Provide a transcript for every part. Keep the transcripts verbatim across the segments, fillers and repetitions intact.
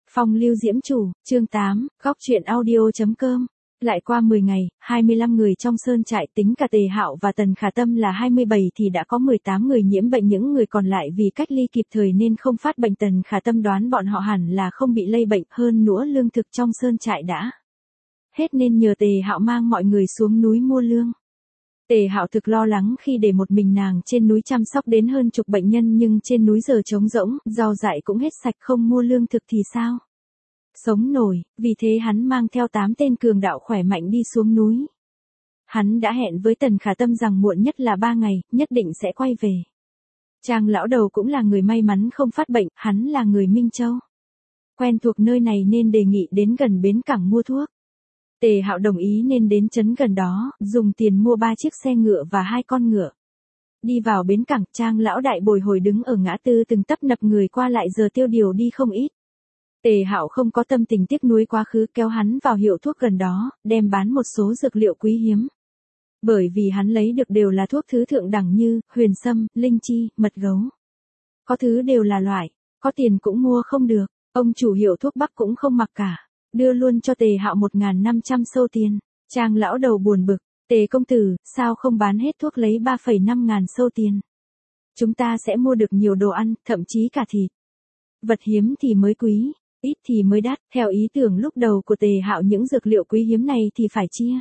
Phong lưu diễm chủ, chương tám, góc truyện audio.com. Lại qua mười ngày, hai mươi lăm người trong sơn trại tính cả Tề Hạo và Tần Khả Tâm là hai mươi bảy thì đã có mười tám người nhiễm bệnh, những người còn lại vì cách ly kịp thời nên không phát bệnh. Tần Khả Tâm đoán bọn họ hẳn là không bị lây bệnh, hơn nữa lương thực trong sơn trại đã hết nên nhờ Tề Hạo mang mọi người xuống núi mua lương. Tề Hạo thực lo lắng khi để một mình nàng trên núi chăm sóc đến hơn chục bệnh nhân, nhưng trên núi giờ trống rỗng, rau dại cũng hết sạch, không mua lương thực thì sao sống nổi, vì thế hắn mang theo tám tên cường đạo khỏe mạnh đi xuống núi. Hắn đã hẹn với Tần Khả Tâm rằng muộn nhất là ba ngày, nhất định sẽ quay về. Trang lão đầu cũng là người may mắn không phát bệnh, hắn là người Minh Châu, quen thuộc nơi này nên đề nghị đến gần bến cảng mua thuốc. Tề Hạo đồng ý nên đến trấn gần đó, dùng tiền mua ba chiếc xe ngựa và hai con ngựa. Đi vào bến cảng, Trang lão đại bồi hồi đứng ở ngã tư từng tấp nập người qua lại, giờ tiêu điều đi không ít. Tề Hạo không có tâm tình tiếc nuối quá khứ, kéo hắn vào hiệu thuốc gần đó, đem bán một số dược liệu quý hiếm. Bởi vì hắn lấy được đều là thuốc thứ thượng đẳng như huyền sâm, linh chi, mật gấu. Có thứ đều là loại, có tiền cũng mua không được. Ông chủ hiệu thuốc Bắc cũng không mặc cả, đưa luôn cho Tề Hạo một nghìn năm trăm sâu tiền. Trang lão đầu buồn bực, Tề công tử, sao không bán hết thuốc lấy ba phẩy năm ngàn sâu tiền? Chúng ta sẽ mua được nhiều đồ ăn, thậm chí cả thịt. Vật hiếm thì mới quý, ít thì mới đắt. Theo ý tưởng lúc đầu của Tề Hạo, những dược liệu quý hiếm này thì phải chia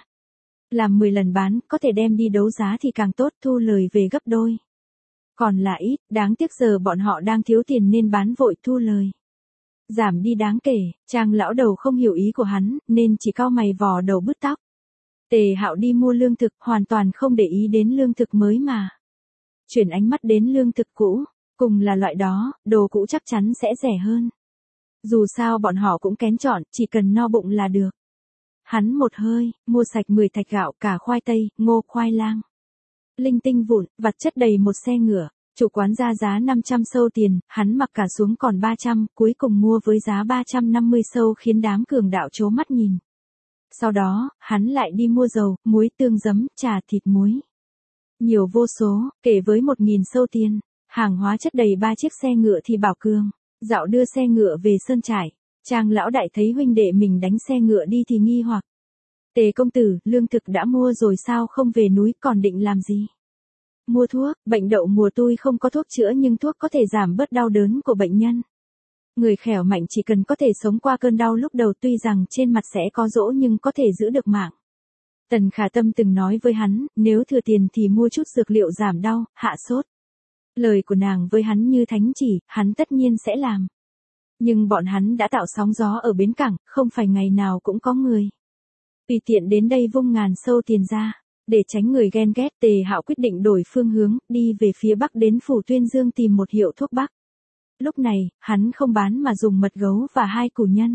làm mười lần bán, có thể đem đi đấu giá thì càng tốt, thu lời về gấp đôi. Còn là ít, đáng tiếc giờ bọn họ đang thiếu tiền nên bán vội, thu lời giảm đi đáng kể. Trang lão đầu không hiểu ý của hắn, nên chỉ cau mày vò đầu bứt tóc. Tề Hạo đi mua lương thực, hoàn toàn không để ý đến lương thực mới mà chuyển ánh mắt đến lương thực cũ. Cùng là loại đó, đồ cũ chắc chắn sẽ rẻ hơn. Dù sao bọn họ cũng kén chọn, chỉ cần no bụng là được. Hắn một hơi, mua sạch mười thạch gạo, cả khoai tây, ngô, khoai lang, linh tinh vụn, vặt chất đầy một xe ngựa. Chủ quán ra giá năm trăm sâu tiền, hắn mặc cả xuống còn ba trăm, cuối cùng mua với giá ba trăm năm mươi sâu khiến đám cường đạo trố mắt nhìn. Sau đó, hắn lại đi mua dầu, muối, tương giấm, trà, thịt muối. Nhiều vô số, kể với một nghìn sâu tiền. Hàng hóa chất đầy ba chiếc xe ngựa thì bảo cường dạo đưa xe ngựa về sơn trại. Trang lão đại thấy huynh đệ mình đánh xe ngựa đi thì nghi hoặc. Tề công tử, lương thực đã mua rồi sao không về núi, còn định làm gì? Mua thuốc, bệnh đậu mùa tôi không có thuốc chữa nhưng thuốc có thể giảm bớt đau đớn của bệnh nhân. Người khỏe mạnh chỉ cần có thể sống qua cơn đau lúc đầu, tuy rằng trên mặt sẽ có dỗ nhưng có thể giữ được mạng. Tần Khả Tâm từng nói với hắn, nếu thừa tiền thì mua chút dược liệu giảm đau, hạ sốt. Lời của nàng với hắn như thánh chỉ, hắn tất nhiên sẽ làm. Nhưng bọn hắn đã tạo sóng gió ở bến cảng, không phải ngày nào cũng có người tùy tiện đến đây vung ngàn sâu tiền ra. Để tránh người ghen ghét, Tề Hạo quyết định đổi phương hướng, đi về phía bắc đến phủ Tuyên Dương tìm một hiệu thuốc bắc. Lúc này, hắn không bán mà dùng mật gấu và hai củ nhân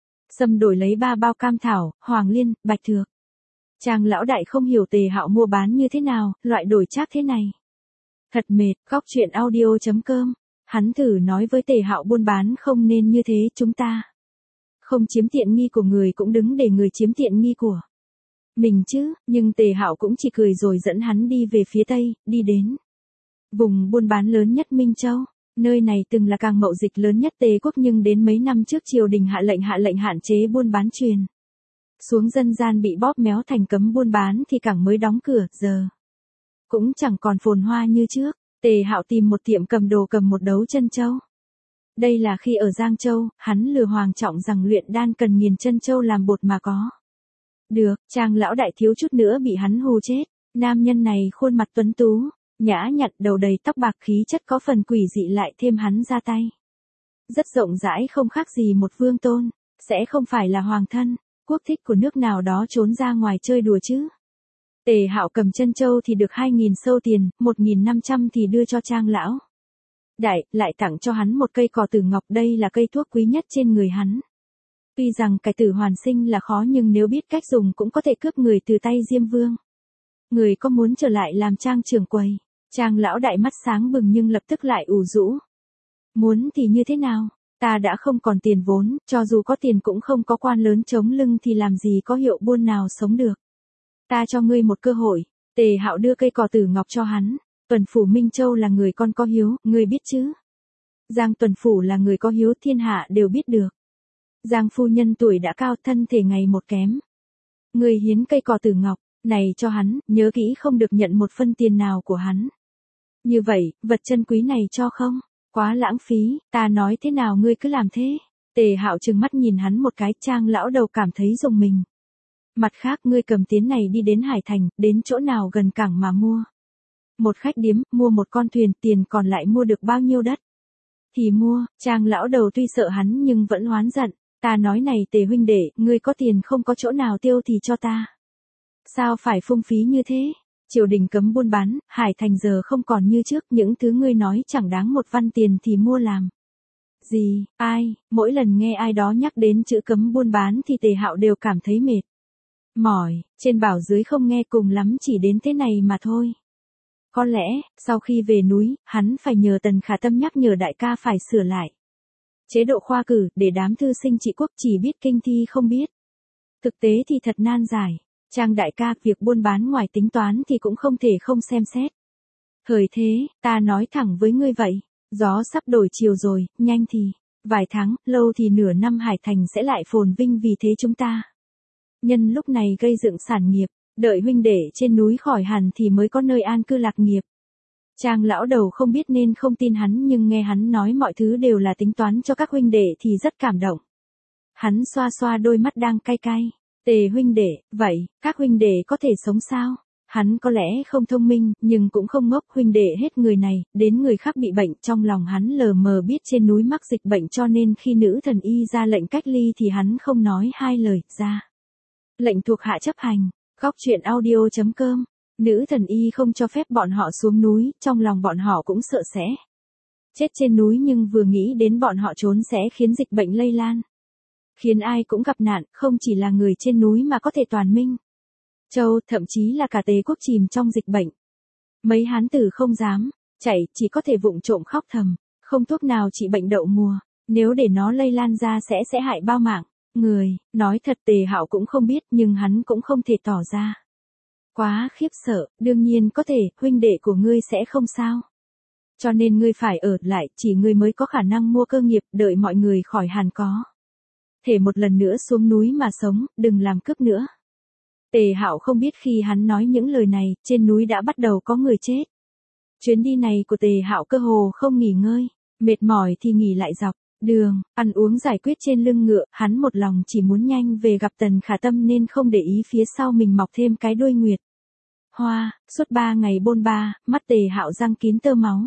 sâm đổi lấy ba bao cam thảo, hoàng liên, bạch thược. Trang lão đại không hiểu Tề Hạo mua bán như thế nào, loại đổi trác thế này thật mệt. Góc truyện audio.com. Hắn thử nói với Tề Hạo buôn bán không nên như thế, chúng ta không chiếm tiện nghi của người cũng đứng để người chiếm tiện nghi của mình chứ. Nhưng Tề Hạo cũng chỉ cười rồi dẫn hắn đi về phía tây, đi đến vùng buôn bán lớn nhất Minh Châu. Nơi này từng là cảng mậu dịch lớn nhất Tề quốc, nhưng đến mấy năm trước triều đình hạ lệnh hạ lệnh hạn chế buôn bán truyền xuống, dân gian bị bóp méo thành cấm buôn bán thì cảng mới đóng cửa, giờ cũng chẳng còn phồn hoa như trước. Tề Hạo tìm một tiệm cầm đồ cầm một đấu chân châu. Đây là khi ở Giang Châu, hắn lừa Hoàng Trọng rằng luyện đan cần nghiền chân châu làm bột mà có được. Trang lão đại thiếu chút nữa bị hắn hù chết. Nam nhân này khuôn mặt tuấn tú, nhã nhặn, đầu đầy tóc bạc, khí chất có phần quỷ dị, lại thêm hắn ra tay rất rộng rãi, không khác gì một vương tôn. Sẽ không phải là hoàng thân, quốc thích của nước nào đó trốn ra ngoài chơi đùa chứ. Tề Hạo cầm chân châu thì được hai nghìn sâu tiền, một nghìn năm trăm thì đưa cho Trang lão đại, lại tặng cho hắn một cây cỏ tử ngọc, đây là cây thuốc quý nhất trên người hắn. Tuy rằng cải tử hoàn sinh là khó nhưng nếu biết cách dùng cũng có thể cướp người từ tay Diêm Vương. Người có muốn trở lại làm Trang trưởng quầy? Trang lão đại mắt sáng bừng nhưng lập tức lại ủ rũ. Muốn thì như thế nào? Ta đã không còn tiền vốn, cho dù có tiền cũng không có quan lớn chống lưng thì làm gì có hiệu buôn nào sống được. Ta cho ngươi một cơ hội. Tề Hạo đưa cây cỏ tử ngọc cho hắn. Tuần phủ Minh Châu là người con có hiếu, ngươi biết chứ? Giang Tuần phủ là người có hiếu, thiên hạ đều biết được. Giang phu nhân tuổi đã cao, thân thể ngày một kém. Người hiến cây cỏ tử ngọc, này cho hắn, nhớ kỹ không được nhận một phân tiền nào của hắn. Như vậy, vật chân quý này cho không? Quá lãng phí, ta nói thế nào ngươi cứ làm thế. Tề Hạo trừng mắt nhìn hắn một cái, Trang lão đầu cảm thấy rùng mình. Mặt khác ngươi cầm tiến này đi đến Hải Thành, đến chỗ nào gần cảng mà mua. Một khách điếm, mua một con thuyền, tiền còn lại mua được bao nhiêu đất. Thì mua, Trang lão đầu tuy sợ hắn nhưng vẫn oán giận. Ta nói này Tề huynh đệ, ngươi có tiền không có chỗ nào tiêu thì cho ta. Sao phải phung phí như thế? Triều đình cấm buôn bán, Hải Thành giờ không còn như trước, những thứ ngươi nói chẳng đáng một văn tiền thì mua làm. Gì, ai, mỗi lần nghe ai đó nhắc đến chữ cấm buôn bán thì Tề Hạo đều cảm thấy mệt. Mỏi, trên bảo dưới không nghe, cùng lắm chỉ đến thế này mà thôi. Có lẽ, sau khi về núi, hắn phải nhờ Tần Khả Tâm nhắc nhở đại ca phải sửa lại chế độ khoa cử, để đám thư sinh trị quốc chỉ biết kinh thi không biết. Thực tế thì thật nan giải. Trang đại ca, việc buôn bán ngoài tính toán thì cũng không thể không xem xét. Thời thế, ta nói thẳng với ngươi vậy, gió sắp đổi chiều rồi, nhanh thì, vài tháng, lâu thì nửa năm Hải Thành sẽ lại phồn vinh, vì thế chúng ta. Nhân lúc này gây dựng sản nghiệp, đợi huynh đệ trên núi khỏi hẳn thì mới có nơi an cư lạc nghiệp. Trang lão đầu không biết nên không tin hắn, nhưng nghe hắn nói mọi thứ đều là tính toán cho các huynh đệ thì rất cảm động. Hắn xoa xoa đôi mắt đang cay cay. Tề huynh đệ, vậy, các huynh đệ có thể sống sao? Hắn có lẽ không thông minh, nhưng cũng không ngốc. Huynh đệ hết người này, đến người khác bị bệnh, trong lòng hắn lờ mờ biết trên núi mắc dịch bệnh, cho nên khi nữ thần y ra lệnh cách ly thì hắn không nói hai lời, ra. Lệnh thuộc hạ chấp hành. Góc truyện audio chấm com. Nữ thần y không cho phép bọn họ xuống núi, trong lòng bọn họ cũng sợ sẽ chết trên núi, nhưng vừa nghĩ đến bọn họ trốn sẽ khiến dịch bệnh lây lan. Khiến ai cũng gặp nạn, không chỉ là người trên núi mà có thể toàn Minh Châu, thậm chí là cả Tề quốc chìm trong dịch bệnh. Mấy hán tử không dám chạy, chỉ có thể vụng trộm khóc thầm, không thuốc nào trị bệnh đậu mùa, nếu để nó lây lan ra sẽ sẽ hại bao mạng người. Nói thật Tề Hạo cũng không biết, nhưng hắn cũng không thể tỏ ra quá khiếp sợ. Đương nhiên có thể, huynh đệ của ngươi sẽ không sao. Cho nên ngươi phải ở lại, chỉ ngươi mới có khả năng mua cơ nghiệp, đợi mọi người khỏi hàn có thể một lần nữa xuống núi mà sống, đừng làm cướp nữa. Tề Hạo không biết khi hắn nói những lời này, trên núi đã bắt đầu có người chết. Chuyến đi này của Tề Hạo cơ hồ không nghỉ ngơi, mệt mỏi thì nghỉ lại dọc đường, ăn uống giải quyết trên lưng ngựa. Hắn một lòng chỉ muốn nhanh về gặp Tần Khả Tâm nên không để ý phía sau mình mọc thêm cái đuôi nguyệt hoa. Suốt ba ngày bôn ba, mắt Tề Hạo răng kín tơ máu.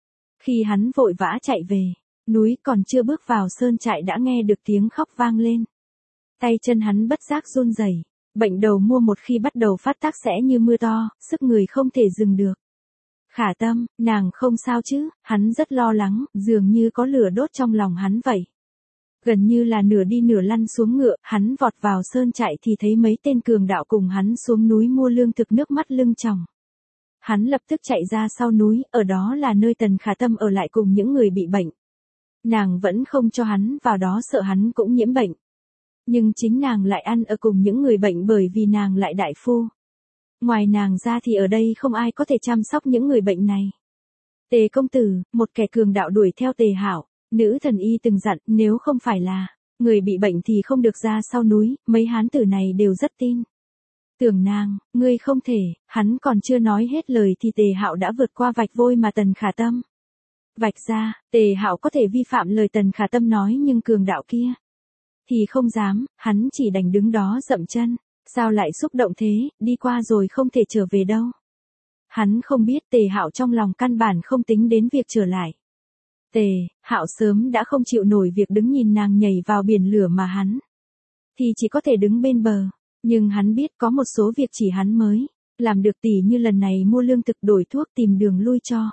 Khi hắn vội vã chạy về núi, còn chưa bước vào sơn trại đã nghe được tiếng khóc vang lên. Tay chân hắn bất giác run rẩy. Bệnh đầu mùa một khi bắt đầu phát tác sẽ như mưa to, sức người không thể dừng được. Khả Tâm, nàng không sao chứ? Hắn rất lo lắng, dường như có lửa đốt trong lòng hắn vậy. Gần như là nửa đi nửa lăn xuống ngựa, hắn vọt vào sơn trại thì thấy mấy tên cường đạo cùng hắn xuống núi mua lương thực, nước mắt lưng tròng. Hắn lập tức chạy ra sau núi, ở đó là nơi Tần Khả Tâm ở lại cùng những người bị bệnh. Nàng vẫn không cho hắn vào đó, sợ hắn cũng nhiễm bệnh. Nhưng chính nàng lại ăn ở cùng những người bệnh, bởi vì nàng lại đại phu. Ngoài nàng ra thì ở đây không ai có thể chăm sóc những người bệnh này. Tề công tử, một kẻ cường đạo đuổi theo Tề Hạo. Nữ thần y từng dặn, nếu không phải là người bị bệnh thì không được ra sau núi. Mấy hán tử này đều rất tin tưởng nàng. Ngươi không thể. Hắn còn chưa nói hết lời thì Tề Hạo đã vượt qua vạch vôi mà Tần Khả Tâm vạch ra. Tề Hạo có thể vi phạm lời Tần Khả Tâm nói, nhưng cường đạo kia thì không dám. Hắn chỉ đành đứng đó dậm chân. Sao lại xúc động thế, đi qua rồi không thể trở về đâu. Hắn không biết Tề Hạo trong lòng căn bản không tính đến việc trở lại. Tề Hạo sớm đã không chịu nổi việc đứng nhìn nàng nhảy vào biển lửa mà hắn thì chỉ có thể đứng bên bờ. Nhưng hắn biết có một số việc chỉ hắn mới làm được, tỉ như lần này mua lương thực, đổi thuốc, tìm đường lui cho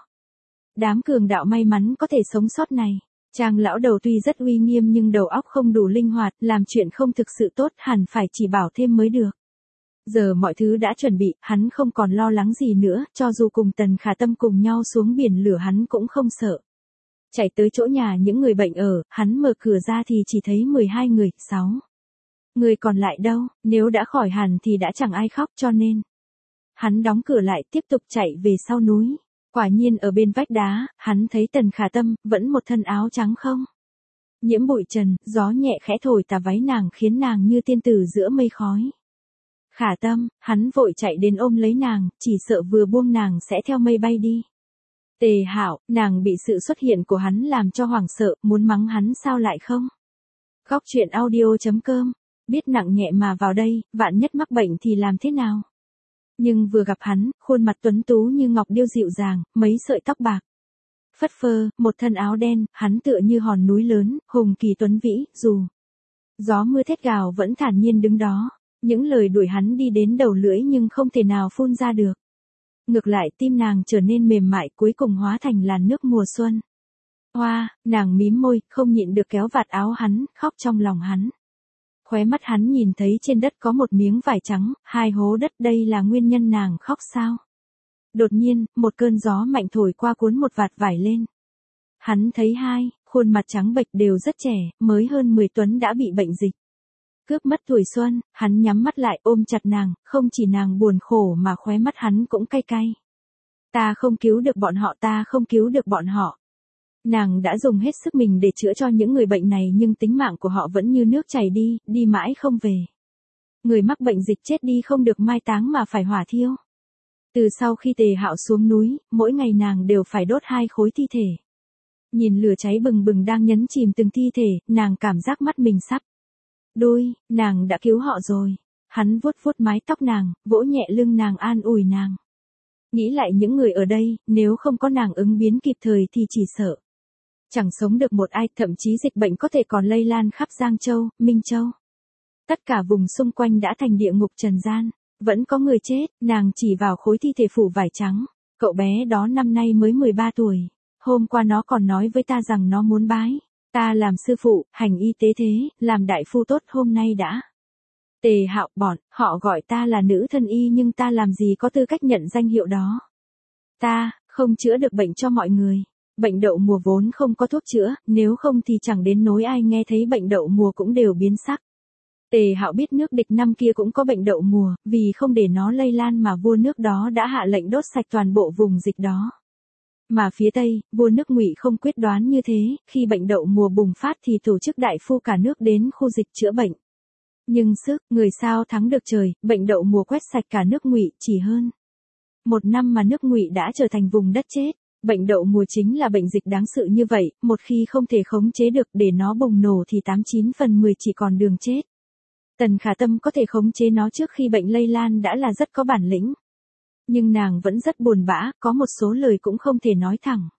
đám cường đạo may mắn có thể sống sót này. Trang lão đầu tuy rất uy nghiêm nhưng đầu óc không đủ linh hoạt, làm chuyện không thực sự tốt, hẳn phải chỉ bảo thêm mới được. Giờ mọi thứ đã chuẩn bị, hắn không còn lo lắng gì nữa, cho dù cùng Tần Khả Tâm cùng nhau xuống biển lửa hắn cũng không sợ. Chạy tới chỗ nhà những người bệnh ở, hắn mở cửa ra thì chỉ thấy mười hai người, sáu người còn lại đâu, nếu đã khỏi hẳn thì đã chẳng ai khóc, cho nên hắn đóng cửa lại, tiếp tục chạy về sau núi. Quả nhiên ở bên vách đá, hắn thấy Tần Khả Tâm, vẫn một thân áo trắng không Nhiễm bụi trần, gió nhẹ khẽ thổi tà váy nàng khiến nàng như tiên tử giữa mây khói. Khả Tâm, hắn vội chạy đến ôm lấy nàng, chỉ sợ vừa buông nàng sẽ theo mây bay đi. Tề Hạo, nàng bị sự xuất hiện của hắn làm cho hoảng sợ, muốn mắng hắn sao lại không? Góc truyện audio chấm com, biết nặng nhẹ mà vào đây, vạn nhất mắc bệnh thì làm thế nào? Nhưng vừa gặp hắn, khuôn mặt tuấn tú như ngọc điêu dịu dàng, mấy sợi tóc bạc. Phất phơ, một thân áo đen, hắn tựa như hòn núi lớn, hùng kỳ tuấn vĩ, dù gió mưa thét gào vẫn thản nhiên đứng đó. Những lời đuổi hắn đi đến đầu lưỡi nhưng không thể nào phun ra được. Ngược lại tim nàng trở nên mềm mại cuối cùng hóa thành làn nước mùa xuân. Hoa, nàng mím môi, không nhịn được kéo vạt áo hắn, khóc trong lòng hắn. Khóe mắt hắn nhìn thấy trên đất có một miếng vải trắng, hai hố đất, đây là nguyên nhân nàng khóc sao. Đột nhiên, một cơn gió mạnh thổi qua cuốn một vạt vải lên. Hắn thấy hai, khuôn mặt trắng bệch đều rất trẻ, mới hơn mười tuấn đã bị bệnh dịch. Cướp mất tuổi xuân, hắn nhắm mắt lại ôm chặt nàng, không chỉ nàng buồn khổ mà khóe mắt hắn cũng cay cay. Ta không cứu được bọn họ, ta không cứu được bọn họ. Nàng đã dùng hết sức mình để chữa cho những người bệnh này nhưng tính mạng của họ vẫn như nước chảy đi, đi mãi không về. Người mắc bệnh dịch chết đi không được mai táng mà phải hỏa thiêu. Từ sau khi Tề Hạo xuống núi, mỗi ngày nàng đều phải đốt hai khối thi thể. Nhìn lửa cháy bừng bừng đang nhấn chìm từng thi thể, nàng cảm giác mắt mình sắp đôi, nàng đã cứu họ rồi. Hắn vuốt vuốt mái tóc nàng, vỗ nhẹ lưng nàng an ủi nàng. Nghĩ lại những người ở đây, nếu không có nàng ứng biến kịp thời thì chỉ sợ chẳng sống được một ai, thậm chí dịch bệnh có thể còn lây lan khắp Giang Châu, Minh Châu. Tất cả vùng xung quanh đã thành địa ngục trần gian, vẫn có người chết, nàng chỉ vào khối thi thể phủ vải trắng. Cậu bé đó năm nay mới mười ba tuổi, hôm qua nó còn nói với ta rằng nó muốn bái ta làm sư phụ, hành y tế thế, làm đại phu tốt hôm nay đã. Tề Hạo, bọn, họ gọi ta là nữ thân y nhưng ta làm gì có tư cách nhận danh hiệu đó. Ta, không chữa được bệnh cho mọi người. Bệnh đậu mùa vốn không có thuốc chữa, nếu không thì chẳng đến nỗi ai nghe thấy bệnh đậu mùa cũng đều biến sắc. Tề Hạo biết nước địch năm kia cũng có bệnh đậu mùa, vì không để nó lây lan mà vua nước đó đã hạ lệnh đốt sạch toàn bộ vùng dịch đó. Mà phía Tây, vua nước Ngụy không quyết đoán như thế, khi bệnh đậu mùa bùng phát thì tổ chức đại phu cả nước đến khu dịch chữa bệnh. Nhưng sức, người sao thắng được trời, bệnh đậu mùa quét sạch cả nước Ngụy, chỉ hơn một năm mà nước Ngụy đã trở thành vùng đất chết. Bệnh đậu mùa chính là bệnh dịch đáng sợ như vậy, một khi không thể khống chế được để nó bùng nổ thì tám chín phần mười chỉ còn đường chết. Tần Khả Tâm có thể khống chế nó trước khi bệnh lây lan đã là rất có bản lĩnh. Nhưng nàng vẫn rất buồn bã, có một số lời cũng không thể nói thẳng.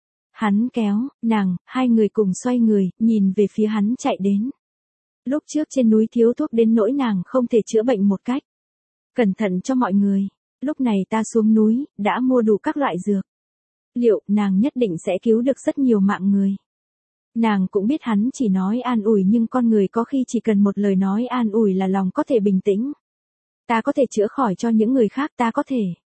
Hắn kéo, nàng, hai người cùng xoay người, nhìn về phía hắn chạy đến. Lúc trước trên núi thiếu thuốc đến nỗi nàng không thể chữa bệnh một cách cẩn thận cho mọi người. Lúc này ta xuống núi, đã mua đủ các loại dược. Liệu, nàng nhất định sẽ cứu được rất nhiều mạng người. Nàng cũng biết hắn chỉ nói an ủi nhưng con người có khi chỉ cần một lời nói an ủi là lòng có thể bình tĩnh. Ta có thể chữa khỏi cho những người khác, ta có thể.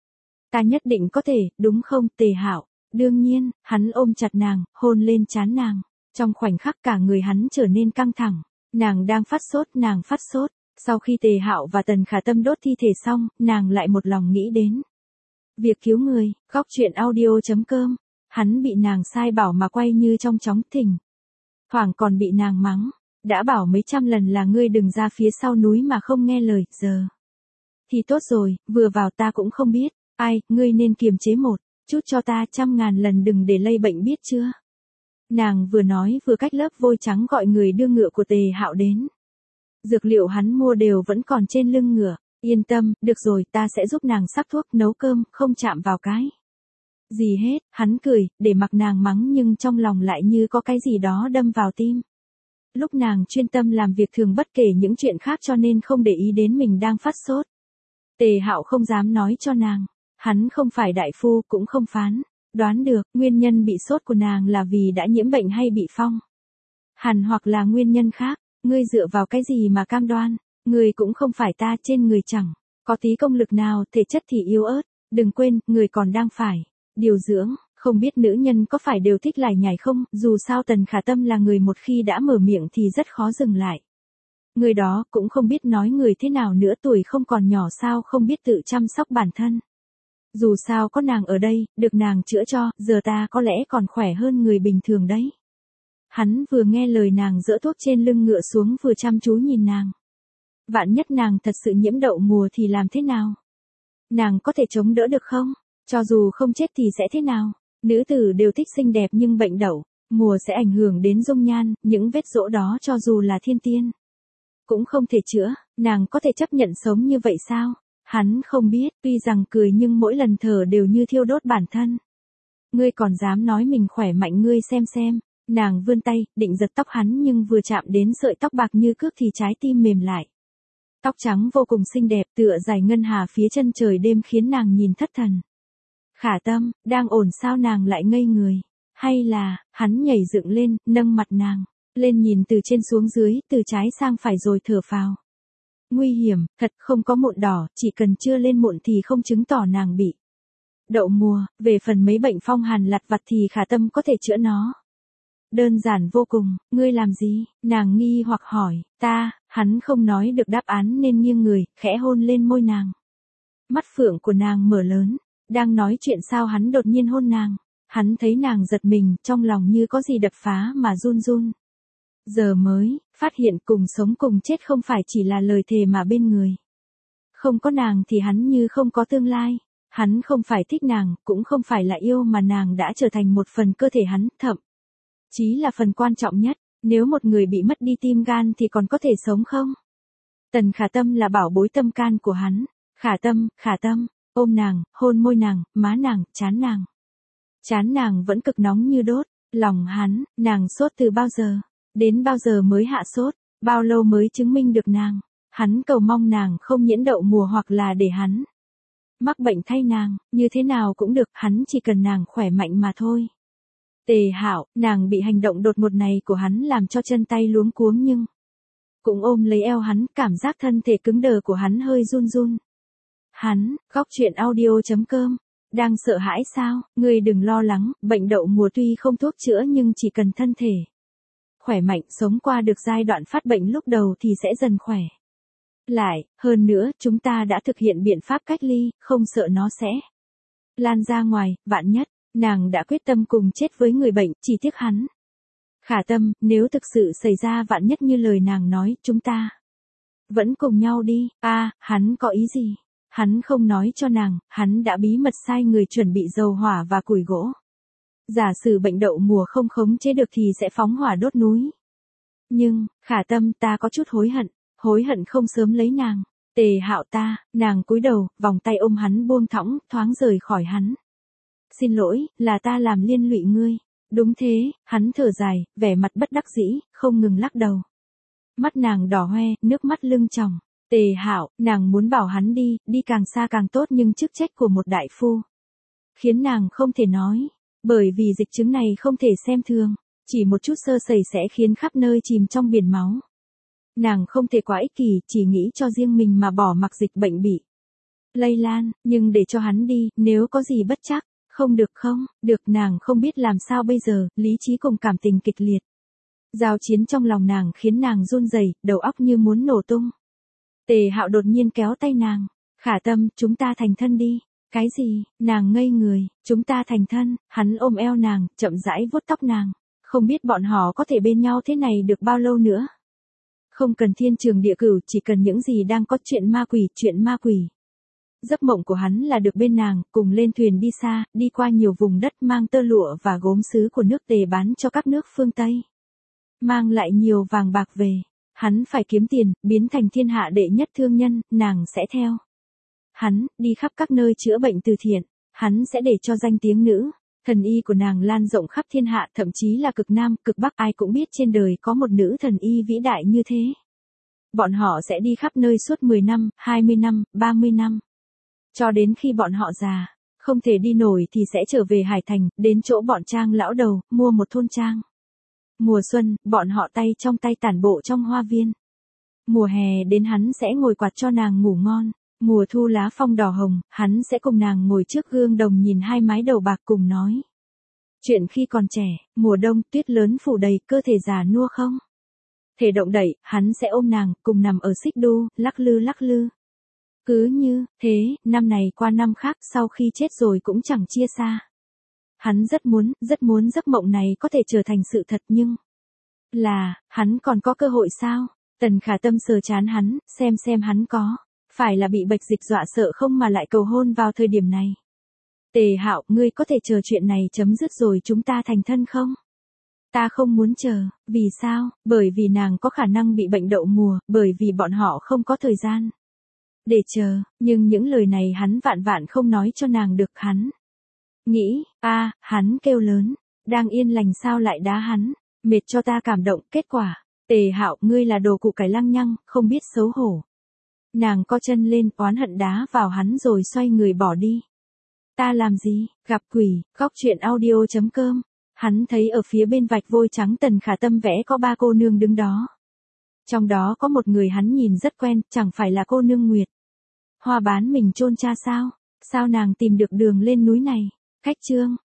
Ta nhất định có thể, đúng không, Tề Hạo? Đương nhiên, hắn ôm chặt nàng, hôn lên trán nàng. Trong khoảnh khắc cả người hắn trở nên căng thẳng. Nàng đang phát sốt, nàng phát sốt. Sau khi Tề Hạo và Tần Khả Tâm đốt thi thể xong, nàng lại một lòng nghĩ đến việc cứu người. Góc truyện audio chấm com. Hắn bị nàng sai bảo mà quay như trong chóng, thỉnh thoảng còn bị nàng mắng. Đã bảo mấy trăm lần là ngươi đừng ra phía sau núi mà không nghe lời, giờ thì tốt rồi, vừa vào ta cũng không biết. Ai, ngươi nên kiềm chế một chút cho ta, trăm ngàn lần đừng để lây bệnh, biết chưa? Nàng vừa nói vừa cách lớp vôi trắng gọi người đưa ngựa của Tề Hạo đến. Dược liệu hắn mua đều vẫn còn trên lưng ngựa. Yên tâm, được rồi, ta sẽ giúp nàng sắc thuốc, nấu cơm, không chạm vào cái gì hết. Hắn cười, để mặc nàng mắng nhưng trong lòng lại như có cái gì đó đâm vào tim. Lúc nàng chuyên tâm làm việc thường bất kể những chuyện khác cho nên không để ý đến mình đang phát sốt. Tề Hạo không dám nói cho nàng. Hắn không phải đại phu, cũng không phán đoán được nguyên nhân bị sốt của nàng là vì đã nhiễm bệnh hay bị phong hàn hoặc là nguyên nhân khác. Ngươi dựa vào cái gì mà cam đoan? Người cũng không phải ta, trên người chẳng có tí công lực nào, thể chất thì yếu ớt. Đừng quên, người còn đang phải điều dưỡng. Không biết nữ nhân có phải đều thích lải nhải không? Dù sao Tần Khả Tâm là người một khi đã mở miệng thì rất khó dừng lại. Người đó cũng không biết nói người thế nào nữa, tuổi không còn nhỏ sao không biết tự chăm sóc bản thân. Dù sao có nàng ở đây, được nàng chữa cho, giờ ta có lẽ còn khỏe hơn người bình thường đấy. Hắn vừa nghe lời nàng dỡ thuốc trên lưng ngựa xuống vừa chăm chú nhìn nàng. Vạn nhất nàng thật sự nhiễm đậu mùa thì làm thế nào? Nàng có thể chống đỡ được không? Cho dù không chết thì sẽ thế nào? Nữ tử đều thích xinh đẹp nhưng bệnh đậu mùa sẽ ảnh hưởng đến dung nhan, những vết rỗ đó cho dù là thiên tiên cũng không thể chữa, nàng có thể chấp nhận sống như vậy sao? Hắn không biết, tuy rằng cười nhưng mỗi lần thở đều như thiêu đốt bản thân. Ngươi còn dám nói mình khỏe mạnh, ngươi xem xem. Nàng vươn tay, định giật tóc hắn nhưng vừa chạm đến sợi tóc bạc như cước thì trái tim mềm lại. Tóc trắng vô cùng xinh đẹp tựa dài ngân hà phía chân trời đêm khiến nàng nhìn thất thần. Khả Tâm, đang ổn sao? Nàng lại ngây người. Hay là, hắn nhảy dựng lên, nâng mặt nàng lên nhìn từ trên xuống dưới, từ trái sang phải rồi thở phào. Nguy hiểm, thật không có mụn đỏ, chỉ cần chưa lên mụn thì không chứng tỏ nàng bị đậu mùa, về phần mấy bệnh phong hàn lặt vặt thì Khả Tâm có thể chữa nó. Đơn giản vô cùng, ngươi làm gì? Nàng nghi hoặc hỏi, ta, hắn không nói được đáp án nên nghiêng người, khẽ hôn lên môi nàng. Mắt phượng của nàng mở lớn, đang nói chuyện sao hắn đột nhiên hôn nàng. Hắn thấy nàng giật mình, trong lòng như có gì đập phá mà run run. Giờ mới, phát hiện cùng sống cùng chết không phải chỉ là lời thề mà bên người. Không có nàng thì hắn như không có tương lai. Hắn không phải thích nàng, cũng không phải là yêu mà nàng đã trở thành một phần cơ thể hắn, thậm chí là phần quan trọng nhất. Nếu một người bị mất đi tim gan thì còn có thể sống không? Tần Khả Tâm là bảo bối tâm can của hắn. Khả Tâm, Khả Tâm, ôm nàng, hôn môi nàng, má nàng, trán nàng. Trán nàng vẫn cực nóng như đốt, lòng hắn, nàng sốt từ bao giờ, đến bao giờ mới hạ sốt, bao lâu mới chứng minh được nàng. Hắn cầu mong nàng không nhiễm đậu mùa hoặc là để hắn mắc bệnh thay nàng, như thế nào cũng được, hắn chỉ cần nàng khỏe mạnh mà thôi. Tề Hạo, nàng bị hành động đột ngột này của hắn làm cho chân tay luống cuống nhưng cũng ôm lấy eo hắn, cảm giác thân thể cứng đờ của hắn hơi run run. Hắn, góc truyện audio chấm com, đang sợ hãi sao? Ngươi đừng lo lắng, bệnh đậu mùa tuy không thuốc chữa nhưng chỉ cần thân thể khỏe mạnh, sống qua được giai đoạn phát bệnh lúc đầu thì sẽ dần khỏe lại. Hơn nữa, chúng ta đã thực hiện biện pháp cách ly, không sợ nó sẽ lan ra ngoài. Vạn nhất, nàng đã quyết tâm cùng chết với người bệnh, chỉ tiếc hắn. Khả Tâm, nếu thực sự xảy ra vạn nhất như lời nàng nói, chúng ta vẫn cùng nhau đi. A, à, hắn có ý gì? Hắn không nói cho nàng, hắn đã bí mật sai người chuẩn bị dầu hỏa và củi gỗ. Giả sử bệnh đậu mùa không khống chế được thì sẽ phóng hỏa đốt núi. Nhưng, Khả Tâm, ta có chút hối hận, hối hận không sớm lấy nàng. Tề Hạo ta, nàng cúi đầu, vòng tay ôm hắn buông thõng, thoáng rời khỏi hắn. Xin lỗi, là ta làm liên lụy ngươi. Đúng thế, hắn thở dài, vẻ mặt bất đắc dĩ, không ngừng lắc đầu. Mắt nàng đỏ hoe, nước mắt lưng tròng. Tề Hạo, nàng muốn bảo hắn đi, đi càng xa càng tốt nhưng chức trách của một đại phu khiến nàng không thể nói, bởi vì dịch chứng này không thể xem thường, chỉ một chút sơ sẩy sẽ khiến khắp nơi chìm trong biển máu. Nàng không thể quá ích kỷ, chỉ nghĩ cho riêng mình mà bỏ mặc dịch bệnh bị lây lan, nhưng để cho hắn đi, nếu có gì bất trắc, không được không, được, nàng không biết làm sao bây giờ, lý trí cùng cảm tình kịch liệt. Giao chiến trong lòng nàng khiến nàng run rẩy, đầu óc như muốn nổ tung. Tề Hạo đột nhiên kéo tay nàng. Khả Tâm, chúng ta thành thân đi. Cái gì? Nàng ngây người. Chúng ta thành thân. Hắn ôm eo nàng, chậm rãi vuốt tóc nàng. Không biết bọn họ có thể bên nhau thế này được bao lâu nữa. Không cần thiên trường địa cửu, chỉ cần những gì đang có chuyện ma quỷ, chuyện ma quỷ. Giấc mộng của hắn là được bên nàng, cùng lên thuyền đi xa, đi qua nhiều vùng đất, mang tơ lụa và gốm sứ của nước Tề bán cho các nước phương Tây. Mang lại nhiều vàng bạc về. Hắn phải kiếm tiền, biến thành thiên hạ đệ nhất thương nhân, nàng sẽ theo hắn, đi khắp các nơi chữa bệnh từ thiện. Hắn sẽ để cho danh tiếng nữ thần y của nàng lan rộng khắp thiên hạ, thậm chí là cực Nam, cực Bắc, ai cũng biết trên đời có một nữ thần y vĩ đại như thế. Bọn họ sẽ đi khắp nơi suốt mười năm, hai mươi năm, ba mươi năm. Cho đến khi bọn họ già, không thể đi nổi thì sẽ trở về Hải Thành, đến chỗ bọn Trang lão đầu, mua một thôn trang. Mùa xuân, bọn họ tay trong tay tản bộ trong hoa viên. Mùa hè đến hắn sẽ ngồi quạt cho nàng ngủ ngon. Mùa thu lá phong đỏ hồng, hắn sẽ cùng nàng ngồi trước gương đồng nhìn hai mái đầu bạc cùng nói chuyện khi còn trẻ. Mùa đông, tuyết lớn phủ đầy, cơ thể già nua không thể động đậy, hắn sẽ ôm nàng, cùng nằm ở xích đu, lắc lư lắc lư. Cứ như thế, năm này qua năm khác, sau khi chết rồi cũng chẳng chia xa. Hắn rất muốn, rất muốn giấc mộng này có thể trở thành sự thật nhưng Là, hắn còn có cơ hội sao? Tần Khả Tâm sờ chán hắn, xem xem hắn có. Phải là bị bạch dịch dọa sợ không mà lại cầu hôn vào thời điểm này. Tề Hạo, ngươi có thể chờ chuyện này chấm dứt rồi chúng ta thành thân không? Ta không muốn chờ, vì sao? Bởi vì nàng có khả năng bị bệnh đậu mùa, bởi vì bọn họ không có thời gian để chờ, nhưng những lời này hắn vạn vạn không nói cho nàng được. Hắn nghĩ, a, hắn kêu lớn, đang yên lành sao lại đá hắn, mệt cho ta cảm động. Kết quả, Tề Hạo, ngươi là đồ củ cải lăng nhăng, không biết xấu hổ. Nàng co chân lên, oán hận đá vào hắn rồi xoay người bỏ đi. Ta làm gì? Gặp quỷ. Góc truyện audio chấm com. Hắn thấy ở phía bên vạch vôi trắng Tần Khả Tâm vẽ có ba cô nương đứng đó. Trong đó có một người hắn nhìn rất quen, chẳng phải là cô nương Nguyệt Hoa bán mình chôn cha sao? Sao nàng tìm được đường lên núi này? Cách chương